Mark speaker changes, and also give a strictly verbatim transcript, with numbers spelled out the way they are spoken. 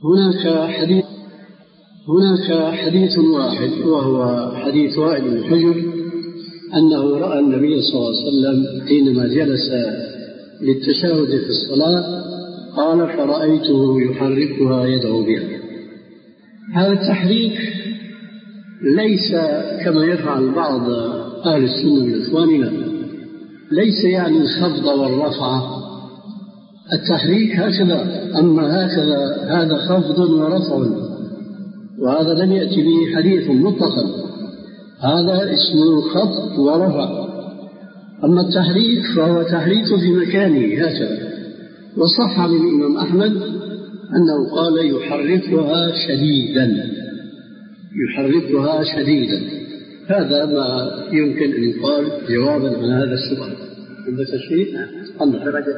Speaker 1: هناك حديث هناك حديث واحد وهو حديث وائل بن حجر أنه رأى النبي صلى الله عليه وسلم حينما جلس للتشهد في الصلاة قال فرأيته يحركها يدعو بها. هذا التحريك ليس كما يفعل بعض أهل السنة من إخواننا، ليس يعني الخفض والرفع. التحريك هكذا، أما هكذا هذا خفض ورفع، وهذا لم يأتي به حديث مطلقا، هذا اسمه خفض ورفع. أما التحريك فهو تحريك في مكانه هكذا. وصح من الإمام أحمد أنه قال يحركها شديدا، يحركها شديدا. هذا ما يمكن أن يقال جوابا عن هذا السؤال. عندك شيء؟